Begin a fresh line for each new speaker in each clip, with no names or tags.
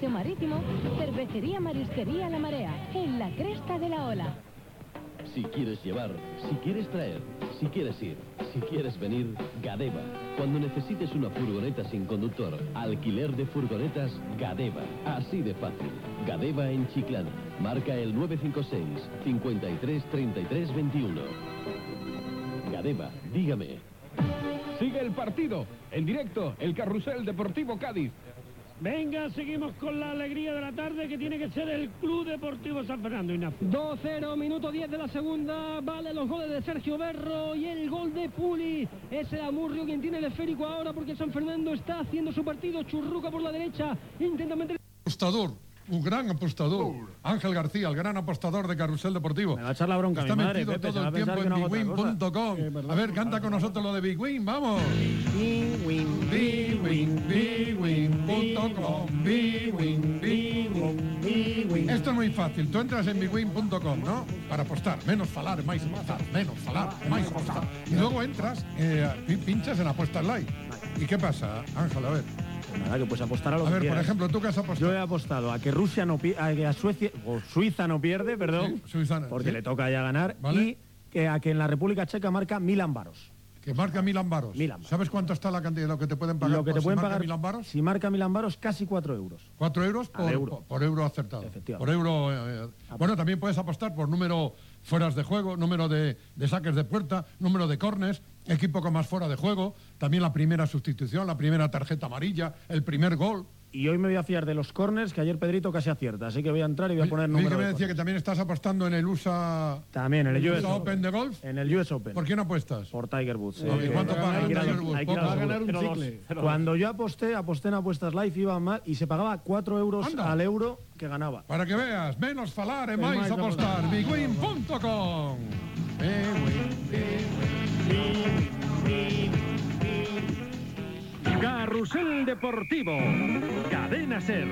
Paseo Marítimo, Cervecería Marisquería La Marea, en la cresta de la ola.
Si quieres llevar, si quieres traer, si quieres ir, si quieres venir, Gadeva. Cuando necesites una furgoneta sin conductor, alquiler de furgonetas, Gadeva. Así de fácil. Gadeva en Chiclana. Marca el 956 53 33 21. Gadeva, dígame.
Sigue el partido, en directo, el Carrusel Deportivo Cádiz.
Venga, seguimos con la alegría de la tarde, que tiene que ser el Club Deportivo San Fernando. Ignacio.
2-0, minuto 10 de la segunda. Vale los goles de Sergio Berro y el gol de Puli. Es el Amurrio quien tiene el esférico ahora, porque San Fernando está haciendo su partido. Churruca por la derecha, intenta meter...
Apostador, un gran apostador. Ángel García, el gran apostador de Carrusel Deportivo.
Me va a echar la bronca
está
mi madre,
metido
Pepe,
todo el tiempo en bigwin.com. A ver, canta con nosotros lo de bigwin, vamos. bigwin.com. Esto es muy fácil. Tú entras en bigwin.com, ¿no? Para apostar. Menos falar, máis apostar. Menos falar, máis apostar. Y luego entras, pinchas en apuestas live. ¿Y qué pasa, Ángel? A ver.
Nada, que puedes apostar a lo que
quieras.
quieras.
Por ejemplo, ¿tú qué has apostado?
Yo he apostado a que Rusia no a Suecia o Suiza no pierde, perdón,
sí, Suiza,
porque
sí.
le toca ya ganar,
¿Vale?
y a que en la República Checa marca Milan Baros.
Que marca Milan Baros. ¿Sabes cuánto está la cantidad de lo que te pueden pagar?
Lo que te pueden pagar
Milan Baros?
si marca Milan Baros, casi 4 euros.
4 euros por euro acertado. Por euro. Bueno, también puedes apostar por número fueras de juego, número de saques de puerta, número de corners, equipo con más fuera de juego, también la primera sustitución, la primera tarjeta amarilla, el primer gol.
Y hoy me voy a fiar de los corners, que ayer Pedrito casi acierta, así que voy a entrar y voy a poner número.
Que me decía que también estás apostando en el USA.
También en el US
Open de golf.
En el US Open.
¿Por quién apuestas?
Por Tiger Woods.
¿Y cuánto paga Tiger Woods?
Va a ganar un chicle. Cuando yo aposté en apuestas live, iba mal y se pagaba 4 euros al euro que ganaba.
Para que veas, menos falar e máis apostar. bigwin.com.
Carrusel Deportivo, Cadena Ser.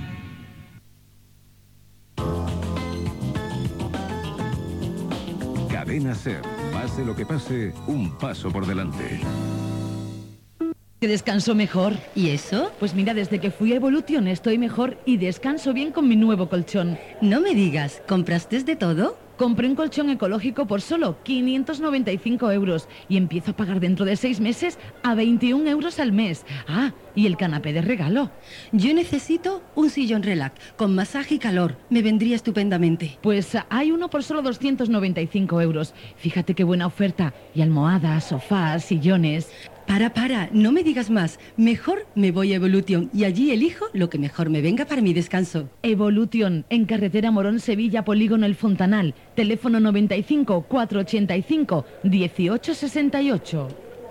Cadena Ser, pase lo que pase, un paso por delante.
¿Que descanso mejor? ¿Y eso? Pues mira, desde que fui a Evolution estoy mejor y descanso bien con mi nuevo colchón.
No me digas, ¿compraste de todo?
Compré un colchón ecológico por solo 595 euros y empiezo a pagar dentro de 6 meses a 21 euros al mes. Ah, y el canapé de regalo.
Yo necesito un sillón relax, con masaje y calor. Me vendría estupendamente.
Pues hay uno por solo 295 euros. Fíjate qué buena oferta. Y almohadas, sofás, sillones...
Para, no me digas más. Mejor me voy a Evolution y allí elijo lo que mejor me venga para mi descanso.
Evolution, en carretera Morón, Sevilla, Polígono El Fontanal. Teléfono 95 485 1868.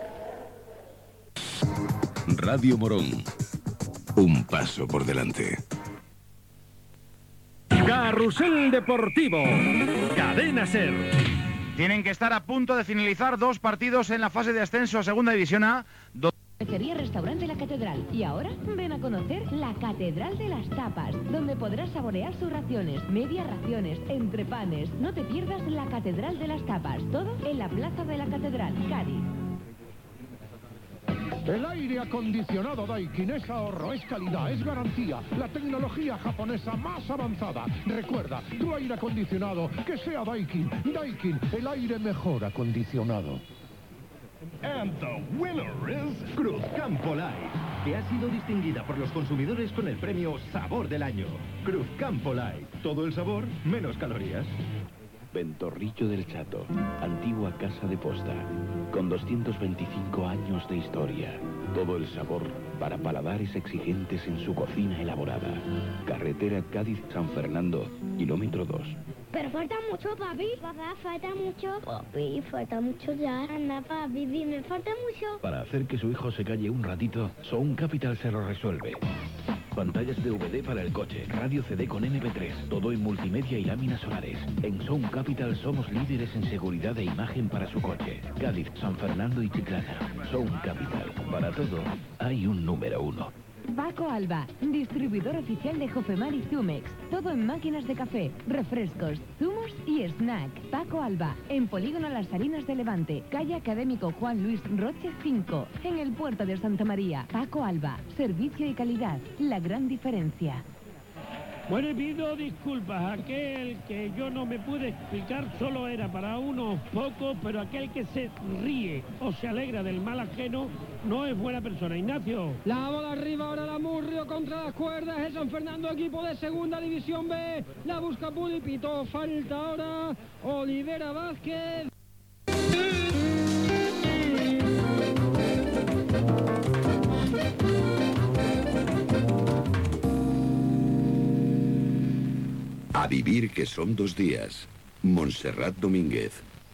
Radio Morón, un paso por delante.
Carrusel Deportivo, Cadena Ser.
Tienen que estar a punto de finalizar 2 partidos en la fase de ascenso a Segunda División A.
Cervecería Restaurante La Catedral. Y ahora ven a conocer la Catedral de las Tapas, donde podrás saborear sus raciones, medias raciones, entrepanes. No te pierdas la Catedral de las Tapas. Todo en la Plaza de la Catedral, Cádiz.
El aire acondicionado Daikin es ahorro, es calidad, es garantía. La tecnología japonesa más avanzada. Recuerda, tu aire acondicionado, que sea Daikin. Daikin, el aire mejor acondicionado.
And the winner is Cruz Campo Light, que ha sido distinguida por los consumidores con el premio Sabor del Año. Cruz Campo Light, todo el sabor, menos calorías.
Ventorrillo del Chato, antigua casa de posta, con 225 años de historia. Todo el sabor para paladares exigentes en su cocina elaborada. Carretera Cádiz-San Fernando, kilómetro 2.
Pero falta mucho, papi. Papá, falta mucho. Papi, falta mucho ya. Anda, papi, dime, falta mucho.
Para hacer que su hijo se calle un ratito, Sound Capital se lo resuelve. Pantallas DVD para el coche, radio CD con MP3, todo en multimedia y láminas solares. En Sound Capital somos líderes en seguridad e imagen para su coche. Cádiz, San Fernando y Chiclana. Sound Capital. Para todo hay un número 1.
Paco Alba, distribuidor oficial de Jofemar y Zumex. Todo en máquinas de café, refrescos, zumos y snack. Paco Alba, en Polígono Las Salinas de Levante, calle Académico Juan Luis Roche 5, en el puerto de Santa María. Paco Alba, servicio y calidad, la gran diferencia.
Bueno, y pido disculpas. Aquel que yo no me pude explicar solo era para unos pocos, pero aquel que se ríe o se alegra del mal ajeno no es buena persona. Ignacio. La bola arriba ahora la Murrio contra las cuerdas. El San Fernando, equipo de segunda división B. La busca Pulipito. Falta ahora Olivera Vázquez.
A vivir que son 2 días. Montserrat Domínguez.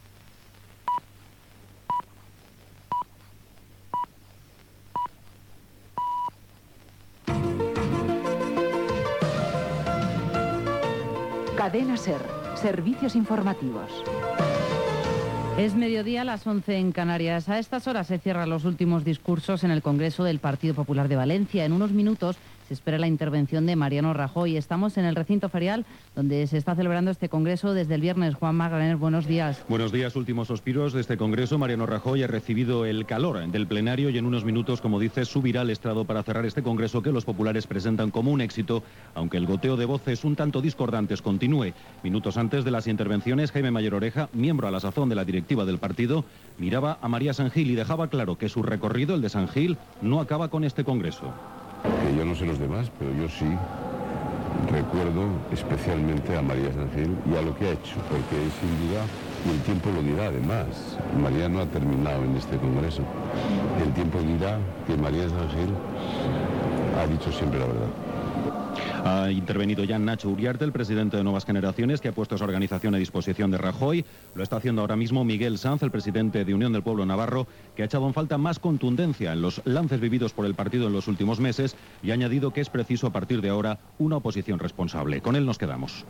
Cadena SER. Servicios informativos. Es mediodía, a las 11 en Canarias. A estas horas se cierran los últimos discursos en el Congreso del Partido Popular de Valencia. En unos minutos se espera la intervención de Mariano Rajoy. Estamos en el recinto ferial donde se está celebrando este Congreso desde el viernes. Juan Magallanes, buenos días.
Buenos días, últimos suspiros de este Congreso. Mariano Rajoy ha recibido el calor del plenario y en unos minutos, como dice, subirá al estrado para cerrar este Congreso que los populares presentan como un éxito, aunque el goteo de voces un tanto discordantes continúe. Minutos antes de las intervenciones, Jaime Mayor Oreja, miembro a la sazón de la directiva del partido, miraba a María San Gil y dejaba claro que su recorrido, el de San Gil, no acaba con este Congreso.
Que yo no sé los demás, pero yo sí recuerdo especialmente a María San Gil y a lo que ha hecho, porque sin duda, y el tiempo lo dirá además, María no ha terminado en este Congreso. El tiempo dirá que María San Gil ha dicho siempre la verdad.
Ha intervenido ya Nacho Uriarte, el presidente de Nuevas Generaciones, que ha puesto su organización a disposición de Rajoy. Lo está haciendo ahora mismo Miguel Sanz, el presidente de Unión del Pueblo Navarro, que ha echado en falta más contundencia en los lances vividos por el partido en los últimos meses y ha añadido que es preciso a partir de ahora una oposición responsable. Con él nos quedamos.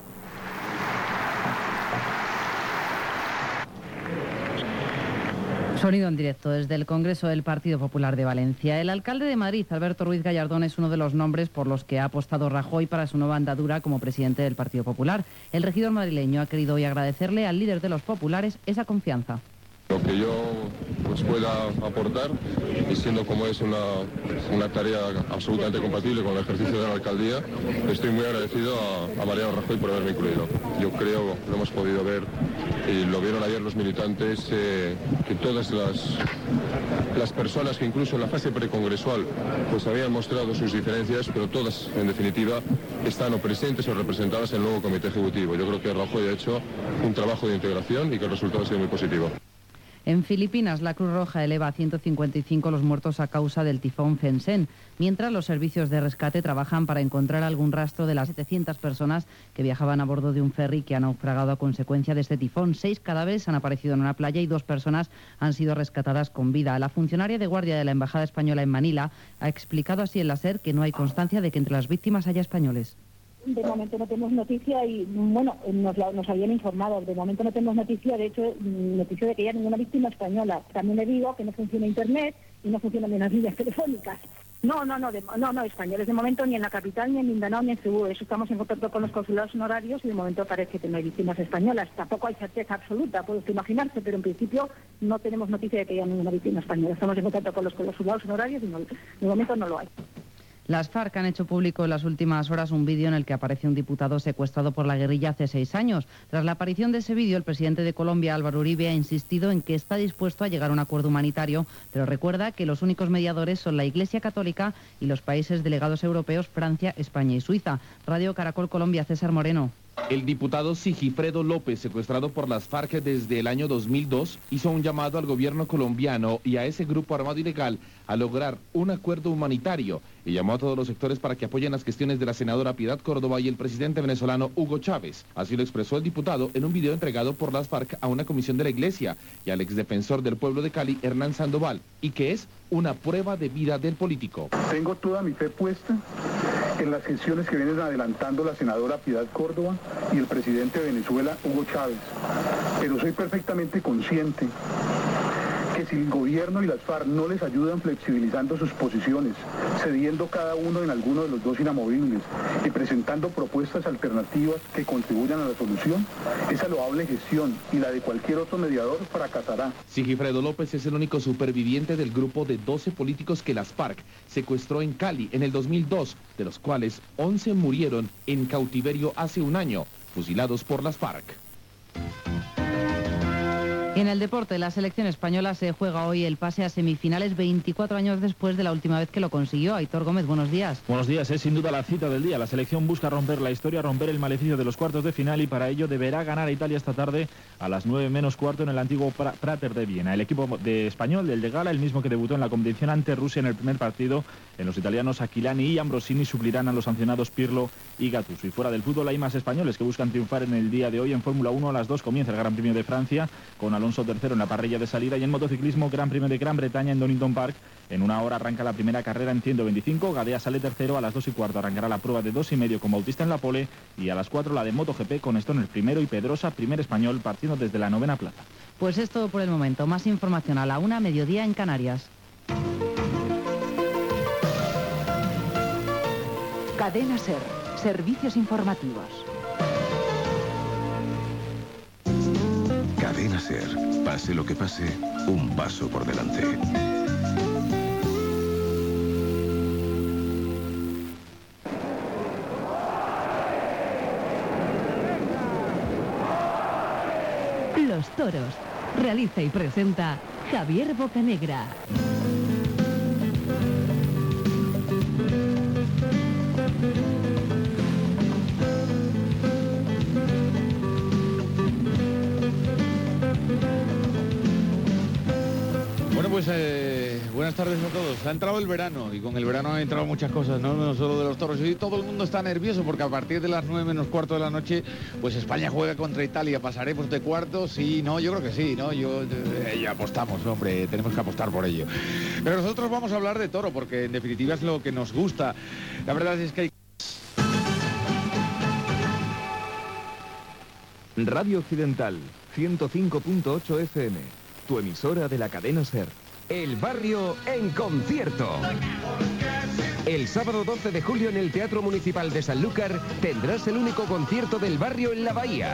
Sonido en directo desde el Congreso del Partido Popular de Valencia. El alcalde de Madrid, Alberto Ruiz Gallardón, es uno de los nombres por los que ha apostado Rajoy para su nueva andadura como presidente del Partido Popular. El regidor madrileño ha querido hoy agradecerle al líder de los populares esa confianza.
Lo que yo pueda aportar, y siendo como es una tarea absolutamente compatible con el ejercicio de la alcaldía, estoy muy agradecido a Mariano Rajoy por haberme incluido. Yo creo, lo hemos podido ver, y lo vieron ayer los militantes, que todas las personas que incluso en la fase precongresual pues habían mostrado sus diferencias, pero todas, en definitiva, están o presentes o representadas en el nuevo comité ejecutivo. Yo creo que Rajoy ha hecho un trabajo de integración y que el resultado ha sido muy positivo.
En Filipinas, la Cruz Roja eleva a 155 los muertos a causa del tifón Fensen, mientras los servicios de rescate trabajan para encontrar algún rastro de las 700 personas que viajaban a bordo de un ferry que ha naufragado a consecuencia de este tifón. 6 cadáveres han aparecido en una playa y 2 personas han sido rescatadas con vida. La funcionaria de guardia de la Embajada Española en Manila ha explicado así en la SER que no hay constancia de que entre las víctimas haya españoles.
De momento no tenemos noticia y, bueno, nos habían informado. De momento no tenemos noticia, de hecho, noticia de que haya ninguna víctima española. También le digo que no funciona Internet y no funcionan bien las líneas telefónicas. No, españoles de momento ni en la capital, ni en Mindanao, ni en Cebú. Eso estamos en contacto con los consulados honorarios y de momento parece que no hay víctimas españolas. Tampoco hay certeza absoluta, puede usted imaginarse, pero en principio no tenemos noticia de que haya ninguna víctima española. Estamos en contacto con los consulados honorarios y de momento no lo hay.
Las FARC han hecho público en las últimas horas un vídeo en el que aparece un diputado secuestrado por la guerrilla hace 6 años. Tras la aparición de ese vídeo, el presidente de Colombia, Álvaro Uribe, ha insistido en que está dispuesto a llegar a un acuerdo humanitario, pero recuerda que los únicos mediadores son la Iglesia Católica y los países delegados europeos, Francia, España y Suiza. Radio Caracol Colombia, César Moreno.
El diputado Sigifredo López, secuestrado por las FARC desde el año 2002, hizo un llamado al gobierno colombiano y a ese grupo armado ilegal a lograr un acuerdo humanitario y llamó a todos los sectores para que apoyen las gestiones de la senadora Piedad Córdoba y el presidente venezolano Hugo Chávez. Así lo expresó el diputado en un video entregado por las FARC a una comisión de la Iglesia y al exdefensor del pueblo de Cali, Hernán Sandoval, y que es una prueba de vida del político.
Tengo toda mi fe puesta en las gestiones que vienen adelantando la senadora Piedad Córdoba y el presidente de Venezuela, Hugo Chávez. Pero soy perfectamente consciente que si el gobierno y las FARC no les ayudan flexibilizando sus posiciones, cediendo cada uno en alguno de los dos inamovibles y presentando propuestas alternativas que contribuyan a la solución, esa loable gestión y la de cualquier otro mediador fracasará.
Sigifredo López es el único superviviente del grupo de 12 políticos que las FARC secuestró en Cali en el 2002, de los cuales 11 murieron en cautiverio hace un año, fusilados por las FARC.
En el deporte, la selección española se juega hoy el pase a semifinales 24 años después de la última vez que lo consiguió. Aitor Gómez, buenos días.
Buenos días, es sin duda la cita del día. La selección busca romper la historia, romper el maleficio de los cuartos de final y para ello deberá ganar a Italia esta tarde a las 9 menos cuarto en el antiguo Prater de Viena. El equipo de español, del de Gala, el mismo que debutó en la competición ante Rusia en el primer partido, en los italianos Aquilani y Ambrosini suplirán a los sancionados Pirlo y Gattuso. Y fuera del fútbol hay más españoles que buscan triunfar en el día de hoy. En Fórmula 1 a las 2 comienza el Gran Premio de Francia con Alonso tercero en la parrilla de salida, y en motociclismo Gran Premio de Gran Bretaña en Donington Park. En una hora arranca la primera carrera en 125, Gadea sale tercero, a las 2:15 arrancará la prueba de 2,5 con Bautista en la pole y a las 4 la de MotoGP con Stoner primero y Pedrosa primer español partiendo desde la 9ª plaza.
Pues es todo por el momento, más información a la 1, mediodía en Canarias.
Cadena SER, servicios informativos.
Cadena SER, pase lo que pase, un paso por delante.
Los toros. Realiza y presenta Javier Bocanegra.
Bueno, pues buenas tardes a todos. Ha entrado el verano y con el verano han entrado muchas cosas, no solo de los toros. Y todo el mundo está nervioso porque a partir de las 9 menos cuarto de la noche, pues España juega contra Italia. ¿Pasaremos de cuartos? Sí, no, yo creo que sí, ¿no? Ya apostamos, hombre, tenemos que apostar por ello. Pero nosotros vamos a hablar de toro porque en definitiva es lo que nos gusta. La verdad es que hay...
Radio Occidental, 105.8 FM. Tu emisora de la cadena SER.
El barrio en concierto. El sábado 12 de julio en el Teatro Municipal de Sanlúcar tendrás el único concierto del barrio en la Bahía.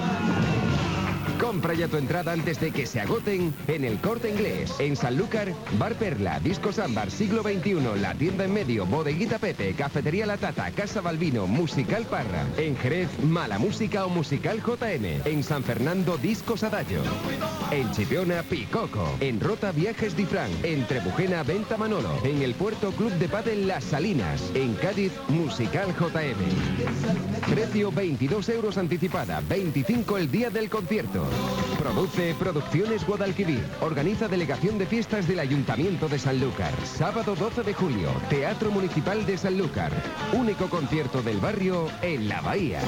Compra ya tu entrada antes de que se agoten en el Corte Inglés. En Sanlúcar, Bar Perla, Discos Ámbar, Siglo XXI, La Tienda en Medio, Bodeguita Pepe, Cafetería La Tata, Casa Balbino, Musical Parra. En Jerez, Mala Música o Musical JN. En San Fernando, Discos Adagio. En Chipiona, Picoco. En Rota, Viajes Difrán. En Trebujena, Venta Manolo. En el Puerto, Club de Pádel Las Salinas. En Cádiz, Musical JM. Precio 22 euros anticipada, 25 el día del concierto. Produce Producciones Guadalquivir. Organiza Delegación de Fiestas del Ayuntamiento de Sanlúcar. Sábado 12 de julio, Teatro Municipal de Sanlúcar. Único concierto del barrio en la Bahía.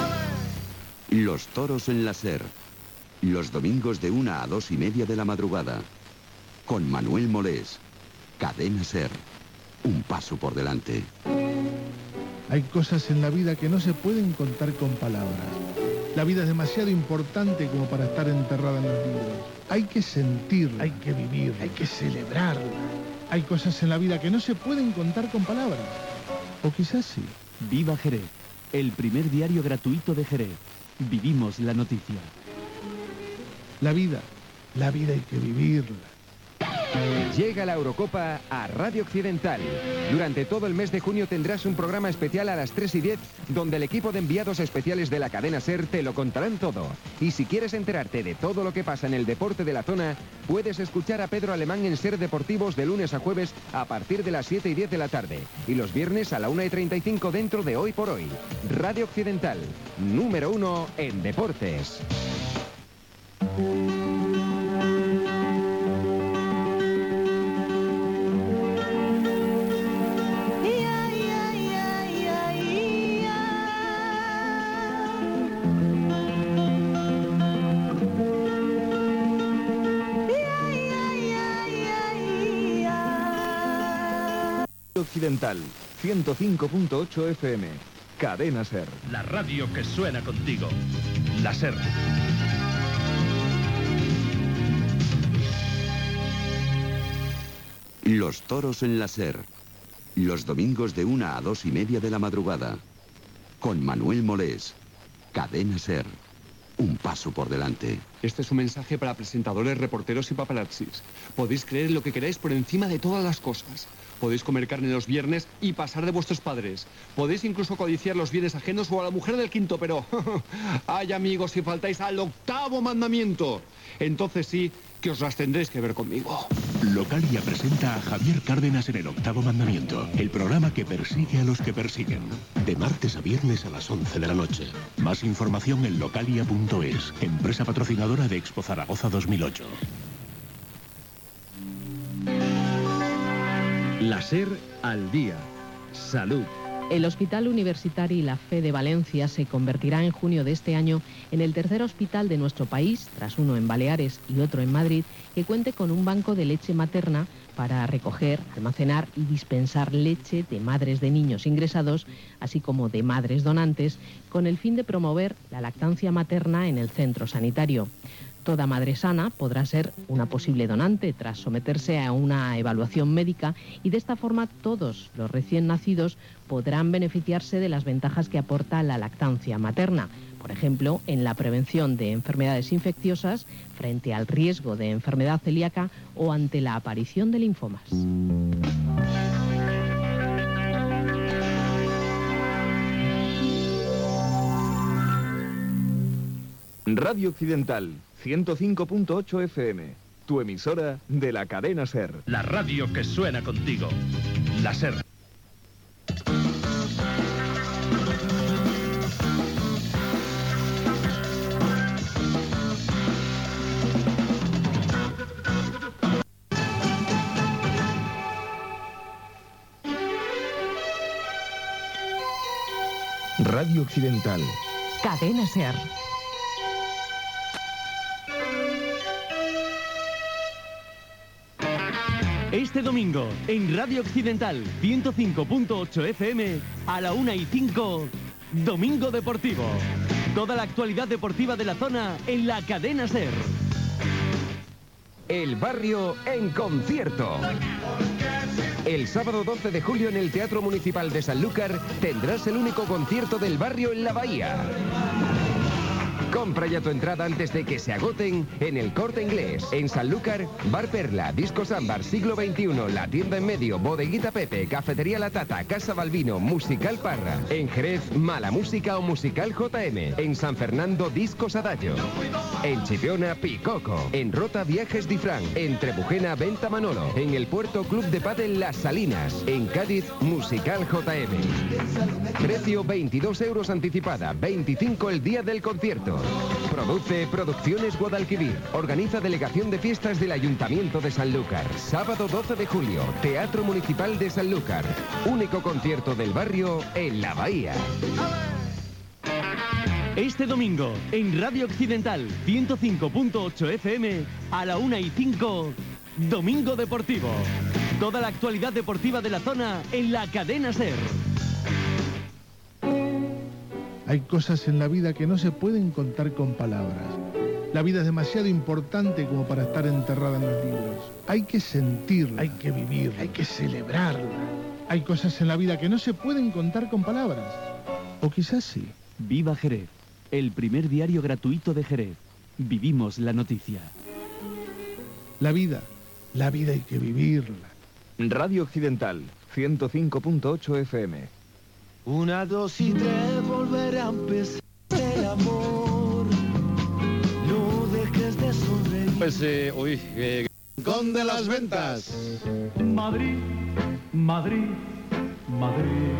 Los toros en la SER. Los domingos de 1 a 2:30 de la madrugada. Con Manuel Molés. Cadena SER. Un paso por delante.
Hay cosas en la vida que no se pueden contar con palabras. La vida es demasiado importante como para estar enterrada en los libros. Hay que sentirla, hay que vivir, hay que celebrarla. Hay cosas en la vida que no se pueden contar con palabras. O quizás sí.
Viva Jerez, el primer diario gratuito de Jerez. Vivimos la noticia.
La vida hay que vivirla.
Llega la Eurocopa a Radio Occidental. Durante todo el mes de junio tendrás un programa especial a las 3:10 donde el equipo de enviados especiales de la cadena SER te lo contarán todo. Y si quieres enterarte de todo lo que pasa en el deporte de la zona, puedes escuchar a Pedro Alemán en SER Deportivos de lunes a jueves a partir de las 7:10 de la tarde. Y los viernes a la 1:35 dentro de Hoy por Hoy. Radio Occidental, número 1 en deportes.
Occidental, 105.8 FM. Cadena SER.
La radio que suena contigo. La SER.
Los toros en la SER. Los domingos de 1 a 2 y media de la madrugada. Con Manuel Molés. Cadena SER. Un paso por delante.
Este es un mensaje para presentadores, reporteros y paparazzis. Podéis creer lo que queráis por encima de todas las cosas. Podéis comer carne los viernes y pasar de vuestros padres. Podéis incluso codiciar los bienes ajenos o a la mujer del quinto, pero... ¡ay, amigos, si faltáis al 8º mandamiento! Entonces sí que os las tendréis que ver conmigo.
Localia presenta a Javier Cárdenas en El 8º Mandamiento, el programa que persigue a los que persiguen. De martes a viernes a las 11 de la noche. Más información en localia.es, empresa patrocinadora de Expo Zaragoza 2008.
La SER al día. Salud.
El Hospital Universitario La Fe de Valencia se convertirá en junio de este año en el tercer hospital de nuestro país, tras uno en Baleares y otro en Madrid, que cuente con un banco de leche materna para recoger, almacenar y dispensar leche de madres de niños ingresados, así como de madres donantes, con el fin de promover la lactancia materna en el centro sanitario. Toda madre sana podrá ser una posible donante tras someterse a una evaluación médica y de esta forma todos los recién nacidos podrán beneficiarse de las ventajas que aporta la lactancia materna. Por ejemplo, en la prevención de enfermedades infecciosas, frente al riesgo de enfermedad celíaca o ante la aparición de linfomas.
Radio Occidental, 105.8 FM, tu emisora de la cadena SER.
La radio que suena contigo. La SER.
Radio Occidental.
Cadena SER.
Este domingo, en Radio Occidental, 105.8 FM, a la 1:05, Domingo Deportivo. Toda la actualidad deportiva de la zona en la cadena SER.
El barrio en concierto. El sábado 12 de julio en el Teatro Municipal de Sanlúcar tendrás el único concierto del barrio en la Bahía. Compra ya tu entrada antes de que se agoten en el Corte Inglés. En Sanlúcar, Bar Perla, Discos Ámbar, Siglo XXI, La Tienda en Medio, Bodeguita Pepe, Cafetería La Tata, Casa Balbino, Musical Parra. En Jerez, Mala Música o Musical JM. En San Fernando, Discos Adagio. En Chipiona, Picoco. En Rota, Viajes Difrán. En Trebujena, Venta Manolo. En el Puerto, Club de Pádel Las Salinas. En Cádiz, Musical JM. Precio 22 euros anticipada, 25 el día del concierto. Produce Producciones Guadalquivir. Organiza Delegación de Fiestas del Ayuntamiento de Sanlúcar. Sábado 12 de julio, Teatro Municipal de Sanlúcar. Único concierto del barrio en la Bahía.
Este domingo, en Radio Occidental, 105.8 FM, a la 1:05, Domingo Deportivo. Toda la actualidad deportiva de la zona en la cadena SER.
Hay cosas en la vida que no se pueden contar con palabras. La vida es demasiado importante como para estar enterrada en los libros. Hay que sentirla, hay que vivirla, hay que celebrarla. Hay cosas en la vida que no se pueden contar con palabras. O quizás sí.
Viva Jerez, el primer diario gratuito de Jerez. Vivimos la noticia.
La vida hay que vivirla.
Radio Occidental, 105.8 FM.
1, 2 y 3, volverá a empezar el amor. No dejes de sonreír.
Pues, con de las ventas.
Madrid, Madrid, Madrid.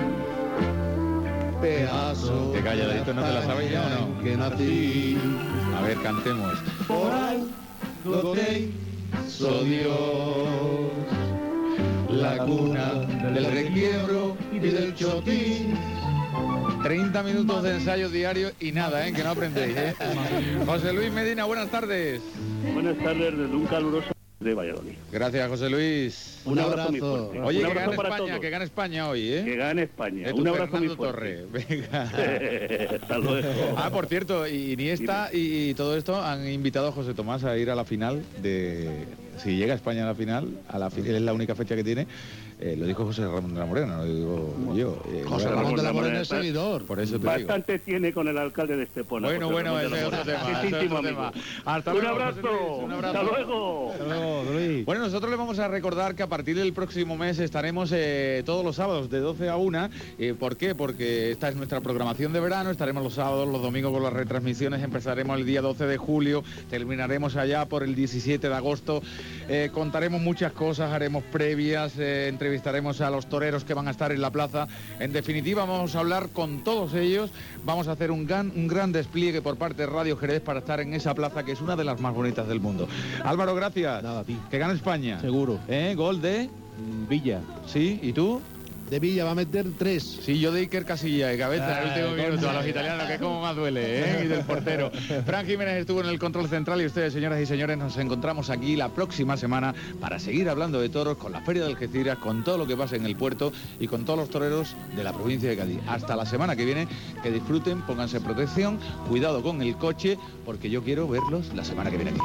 Pedazo. Te calladito, ¿no te la sabes ya o no?
Que nací.
A ver, cantemos.
Por algo te hizo Dios.
La cuna del requiebro y del chotín. 30 minutos de ensayo diario y nada, que no aprendéis, José Luis Medina, buenas tardes.
Buenas tardes desde un caluroso de Valladolid.
Gracias, José Luis.
Un abrazo muy fuerte.
Oye,
un abrazo para todos.
Que gane España hoy,
Que gane España.
Un
abrazo
Fernando
muy fuerte.
Torre. Venga.
Hasta luego.
Por cierto, Iniesta y todo esto han invitado a José Tomás a ir a la final de si llega España a la final, es la única fecha que tiene, lo dijo José Ramón de la Morena, no lo digo yo.
José Ramón de la Morena es seguidor.
Por eso te
Bastante tiene con el alcalde de Estepona.
Bueno, ese es otro tema. Hasta luego.
Un abrazo. Hasta luego.
Bueno, nosotros le vamos a recordar que a partir del próximo mes estaremos todos los sábados de 12 a 1. ¿Por qué? Porque esta es nuestra programación de verano. Estaremos los sábados, los domingos con las retransmisiones. Empezaremos el día 12 de julio. Terminaremos allá por el 17 de agosto. Contaremos muchas cosas, haremos previas, entrevistaremos a los toreros que van a estar en la plaza. En definitiva, vamos a hablar con todos ellos. Vamos a hacer un gran despliegue por parte de Radio Jerez para estar en esa plaza que es una de las más bonitas del mundo. Álvaro, gracias.
Nada, a ti.
Que gana España.
Seguro.
Gol de
Villa.
Sí, ¿y tú?
De Villa va a meter 3.
Sí, yo de Iker Casilla de cabeza en el último minuto a los italianos, que como más duele, y del portero. Fran Jiménez estuvo en el control central y ustedes, señoras y señores, nos encontramos aquí la próxima semana para seguir hablando de toros, con la Feria de Algeciras, con todo lo que pasa en el puerto y con todos los toreros de la provincia de Cádiz. Hasta la semana que viene, que disfruten, pónganse protección, cuidado con el coche, porque yo quiero verlos la semana que viene aquí.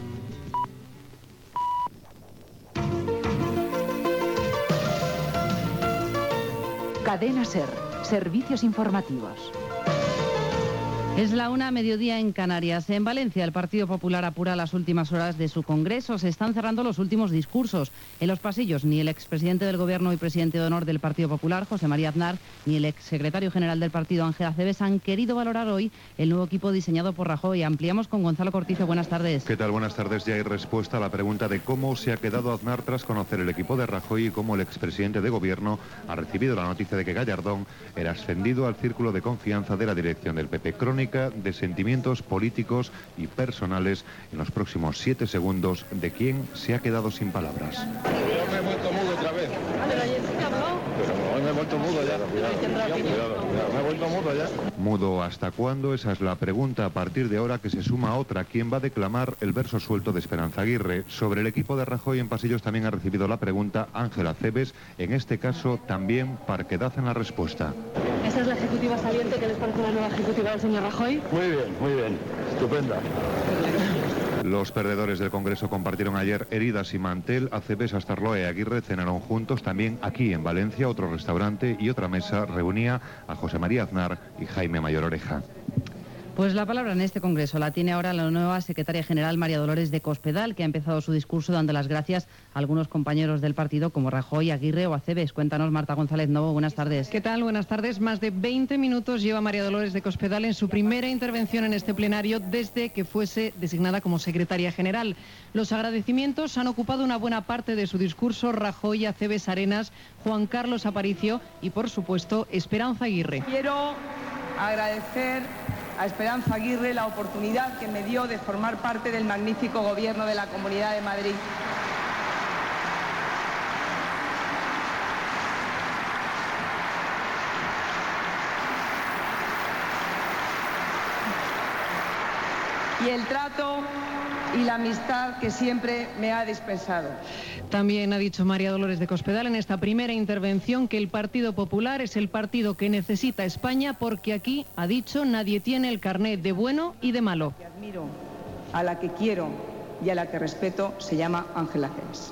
Cadena SER, servicios informativos.
Es la 1:00, mediodía en Canarias. En Valencia, el Partido Popular apura las últimas horas de su congreso. Se están cerrando los últimos discursos. En los pasillos, ni el expresidente del Gobierno y presidente de honor del Partido Popular, José María Aznar, ni el exsecretario general del partido, Ángel Acebes, han querido valorar hoy el nuevo equipo diseñado por Rajoy. Ampliamos con Gonzalo Cortizo. Buenas tardes.
¿Qué tal? Buenas tardes. Ya hay respuesta a la pregunta de cómo se ha quedado Aznar tras conocer el equipo de Rajoy y cómo el expresidente de Gobierno ha recibido la noticia de que Gallardón era ascendido al círculo de confianza de la dirección del PP. Crónica de sentimientos políticos y personales en los próximos 7 segundos de quien se ha quedado sin palabras.
Yo me he vuelto mudo otra vez. Hoy me he vuelto mudo ya. Me he vuelto mudo ya.
¿Mudo hasta cuándo? Esa es la pregunta. A partir de ahora, que se suma otra. ¿Quién va a declamar el verso suelto de Esperanza Aguirre? Sobre el equipo de Rajoy en pasillos también ha recibido la pregunta Ángel Acebes. En este caso también parquedad en la respuesta.
¿Esta es la ejecutiva saliente? ¿Qué les parece la nueva ejecutiva del señor Rajoy?
Muy bien. Estupenda.
Los perdedores del Congreso compartieron ayer heridas y mantel. Acebes, Astarloa y Aguirre cenaron juntos. También aquí en Valencia, otro restaurante y otra mesa reunía a José María Aznar y Jaime Mayor Oreja.
Pues la palabra en este congreso la tiene ahora la nueva secretaria general María Dolores de Cospedal, que ha empezado su discurso dando las gracias a algunos compañeros del partido como Rajoy, Aguirre o Acebes. Cuéntanos, Marta González Novo, buenas tardes.
¿Qué tal? Buenas tardes. Más de 20 minutos lleva María Dolores de Cospedal en su primera intervención en este plenario desde que fuese designada como secretaria general. Los agradecimientos han ocupado una buena parte de su discurso. Rajoy, Acebes, Arenas, Juan Carlos Aparicio y, por supuesto, Esperanza Aguirre.
Quiero agradecer a Esperanza Aguirre la oportunidad que me dio de formar parte del magnífico gobierno de la Comunidad de Madrid. Y el trato y la amistad que siempre me ha dispensado.
También ha dicho María Dolores de Cospedal en esta primera intervención que el Partido Popular es el partido que necesita España porque aquí, ha dicho, nadie tiene el carnet de bueno y de malo.
Que admiro, a la que quiero y a la que respeto se llama Ángel Acebes.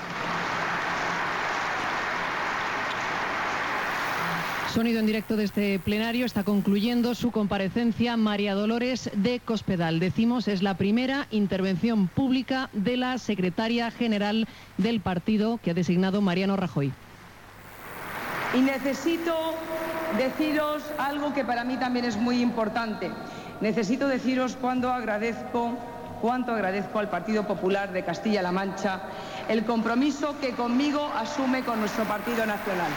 Sonido en directo de este plenario. Está concluyendo su comparecencia María Dolores de Cospedal. Decimos, es la primera intervención pública de la secretaria general del partido que ha designado Mariano Rajoy.
Y necesito deciros algo que para mí también es muy importante. Necesito deciros cuánto agradezco al Partido Popular de Castilla-La Mancha el compromiso que conmigo asume con nuestro Partido Nacional.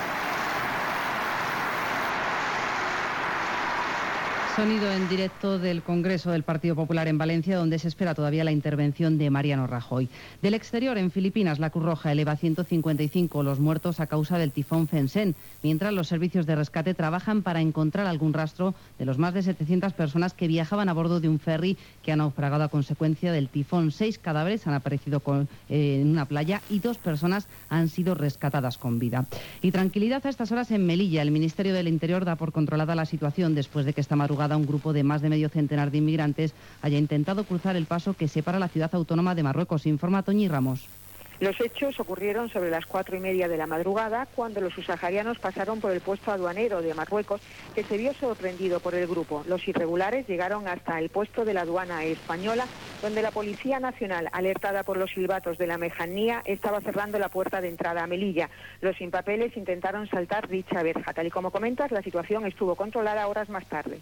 Sonido en directo del Congreso del Partido Popular en Valencia, donde se espera todavía la intervención de Mariano Rajoy. Del exterior, en Filipinas, la Cruz Roja eleva a 155 los muertos a causa del tifón Fensen, mientras los servicios de rescate trabajan para encontrar algún rastro de los más de 700 personas que viajaban a bordo de un ferry que ha naufragado a consecuencia del tifón. 6 cadáveres han aparecido en una playa y 2 personas han sido rescatadas con vida. Y tranquilidad a estas horas en Melilla. El Ministerio del Interior da por controlada la situación después de que esta madrugada madrugada un grupo de más de medio centenar de inmigrantes haya intentado cruzar el paso que separa la ciudad autónoma de Marruecos, informa Toñi Ramos.
Los hechos ocurrieron sobre las 4:30 de la madrugada, cuando los subsaharianos pasaron por el puesto aduanero de Marruecos, que se vio sorprendido por el grupo. Los irregulares llegaron hasta el puesto de la aduana española, donde la Policía Nacional, alertada por los silbatos de la Mejanía, estaba cerrando la puerta de entrada a Melilla. Los sin papeles intentaron saltar dicha verja. Tal y como comentas, la situación estuvo controlada horas más tarde.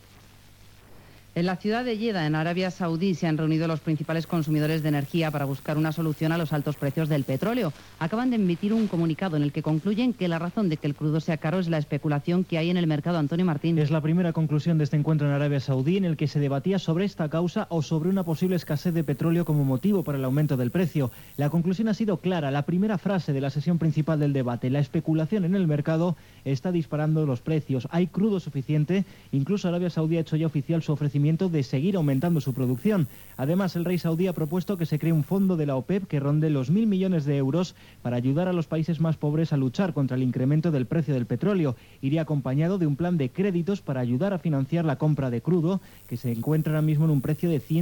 En la ciudad de Jeddah, en Arabia Saudí, se han reunido los principales consumidores de energía para buscar una solución a los altos precios del petróleo. Acaban de emitir un comunicado en el que concluyen que la razón de que el crudo sea caro es la especulación que hay en el mercado. Antonio Martín.
Es la primera conclusión de este encuentro en Arabia Saudí, en el que se debatía sobre esta causa o sobre una posible escasez de petróleo como motivo para el aumento del precio. La conclusión ha sido clara. La primera frase de la sesión principal del debate: la especulación en el mercado está disparando los precios. Hay crudo suficiente. Incluso Arabia Saudí ha hecho ya oficial su ofrecimiento de seguir aumentando su producción. Además, el rey saudí ha propuesto que se cree un fondo de la OPEP que ronde los 1.000 millones de euros para ayudar a los países más pobres a luchar contra el incremento del precio del petróleo. Iría acompañado de un plan de créditos para ayudar a financiar la compra de crudo, que se encuentra ahora mismo en un precio de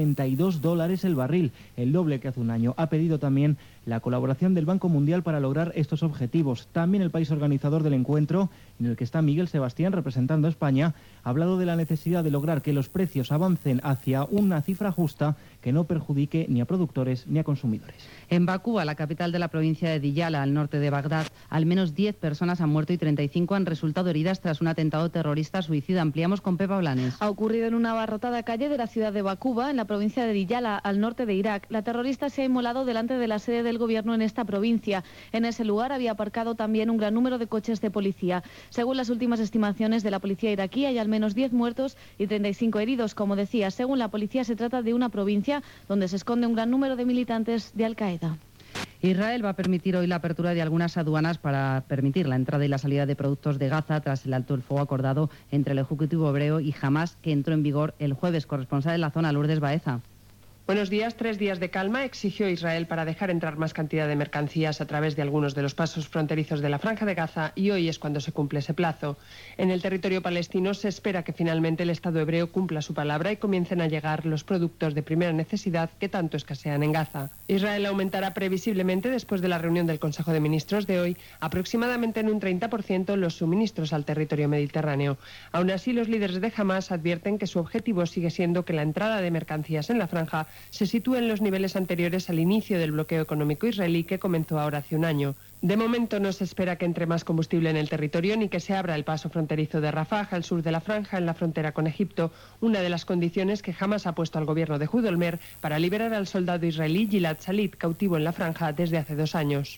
$132 el barril, el doble que hace un año. Ha pedido también la colaboración del Banco Mundial para lograr estos objetivos. También el país organizador del encuentro, en el que está Miguel Sebastián representando a España, ha hablado de la necesidad de lograr que los precios avancen hacia una cifra justa que no perjudique ni a productores ni a consumidores.
En Bakú, la capital de la provincia de Diyala, al norte de Bagdad, al menos 10 personas han muerto y 35 han resultado heridas tras un atentado terrorista suicida. Ampliamos con Pepa Blanes.
Ha ocurrido en una abarrotada calle de la ciudad de Bakuba, en la provincia de Diyala, al norte de Irak. La terrorista se ha inmolado delante de la sede del gobierno en esta provincia. En ese lugar había aparcado también un gran número de coches de policía. Según las últimas estimaciones de la policía iraquí, hay al menos 10 muertos y 35 heridos. Como decía, según la policía, se trata de una provincia donde se esconde un gran número de militantes de Al-Qaeda.
Israel va a permitir hoy la apertura de algunas aduanas para permitir la entrada y la salida de productos de Gaza tras el alto el fuego acordado entre el Ejecutivo hebreo y Hamás, que entró en vigor el jueves. Corresponsal en la zona, Lourdes Baeza.
Buenos días. 3 días de calma exigió Israel para dejar entrar más cantidad de mercancías a través de algunos de los pasos fronterizos de la Franja de Gaza, y hoy es cuando se cumple ese plazo. En el territorio palestino se espera que finalmente el Estado hebreo cumpla su palabra y comiencen a llegar los productos de primera necesidad que tanto escasean en Gaza. Israel aumentará previsiblemente, después de la reunión del Consejo de Ministros de hoy, aproximadamente en un 30% los suministros al territorio mediterráneo. Aún así, los líderes de Hamás advierten que su objetivo sigue siendo que la entrada de mercancías en la franja se sitúe en los niveles anteriores al inicio del bloqueo económico israelí, que comenzó ahora hace un año. De momento no se espera que entre más combustible en el territorio ni que se abra el paso fronterizo de Rafah, al sur de la franja, en la frontera con Egipto, una de las condiciones que Hamás ha puesto al gobierno de Ehud Olmert para liberar al soldado israelí Gilad Shalit, cautivo en la franja desde hace 2 años.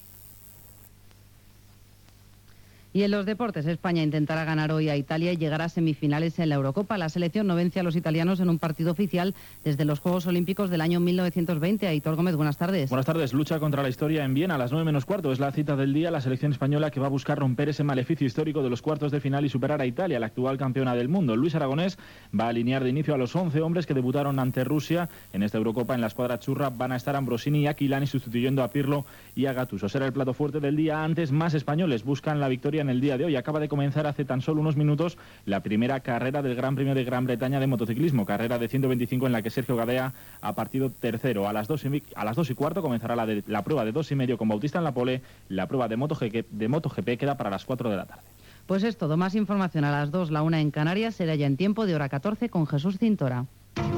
Y en los deportes, España intentará ganar hoy a Italia y llegar a semifinales en la Eurocopa. La selección no vence a los italianos en un partido oficial desde los Juegos Olímpicos del año 1920. Aitor Gómez, buenas tardes.
Buenas tardes. Lucha contra la historia en Viena a las 9:15. Es la cita del día. La selección española que va a buscar romper ese maleficio histórico de los cuartos de final y superar a Italia, la actual campeona del mundo. Luis Aragonés va a alinear de inicio a los 11 hombres que debutaron ante Rusia en esta Eurocopa. En la escuadra churra van a estar Ambrosini y Aquilani, sustituyendo a Pirlo y a Gattuso. Será el plato fuerte del día. Antes, más españoles buscan la victoria en el día de hoy. Acaba de comenzar hace tan solo unos minutos la primera carrera del Gran Premio de Gran Bretaña de motociclismo, carrera de 125 en la que Sergio Gadea ha partido tercero. A las 2:15 comenzará la prueba de 2,5 con Bautista en la pole. La prueba de MotoGP queda para las 4 de la tarde.
Pues es todo. Más información a las 2, la 1 en Canarias, será ya en tiempo de hora 14 con Jesús Cintora.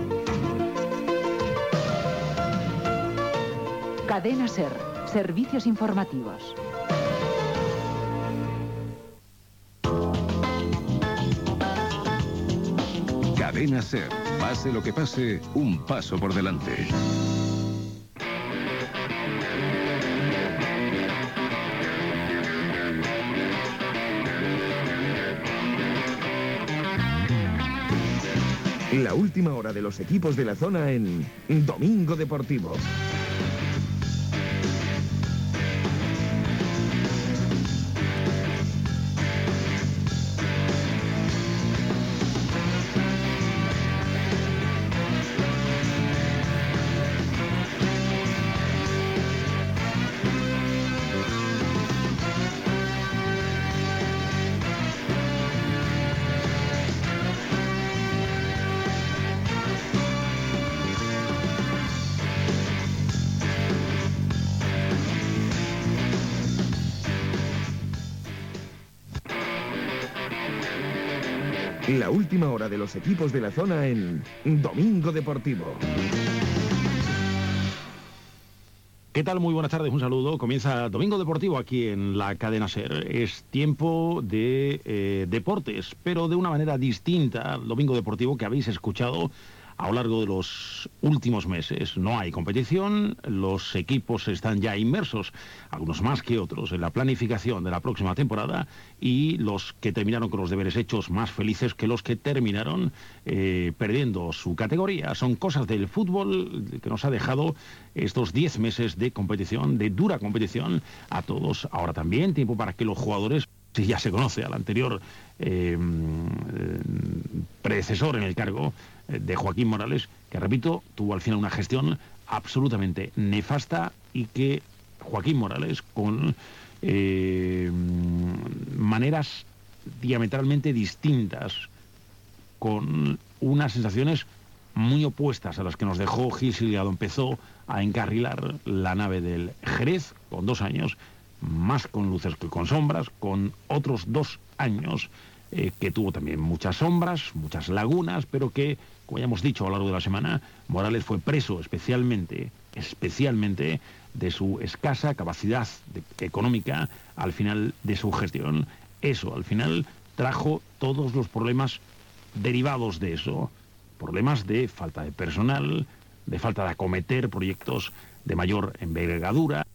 Cadena SER, servicios informativos.
Cadena SER. Pase lo que pase, un paso por delante.
La última hora de los equipos de la zona en Domingo Deportivo. La última hora de los equipos de la zona en Domingo Deportivo.
¿Qué tal? Muy buenas tardes, un saludo. Comienza Domingo Deportivo aquí en la cadena SER. Es tiempo de deportes, pero de una manera distinta al Domingo Deportivo que habéis escuchado a lo largo de los últimos meses. No hay competición, los equipos están ya inmersos, algunos más que otros, en la planificación de la próxima temporada, y los que terminaron con los deberes hechos más felices que los que terminaron perdiendo su categoría. Son cosas del fútbol que nos ha dejado estos 10 meses de competición, de dura competición a todos. Ahora también tiempo para que los jugadores, si ya se conoce al anterior predecesor en el cargo de Joaquín Morales, que repito, tuvo al final una gestión absolutamente nefasta, y que Joaquín Morales, con maneras diametralmente distintas, con unas sensaciones muy opuestas a las que nos dejó Gil Silgado, empezó a encarrilar la nave del Jerez con 2 años, más con luces que con sombras, con otros 2 años que tuvo también muchas sombras, muchas lagunas, pero que, como ya hemos dicho a lo largo de la semana, Morales fue preso especialmente de su escasa capacidad económica al final de su gestión. Eso al final trajo todos los problemas derivados de eso, problemas de falta de personal, de falta de acometer proyectos de mayor envergadura,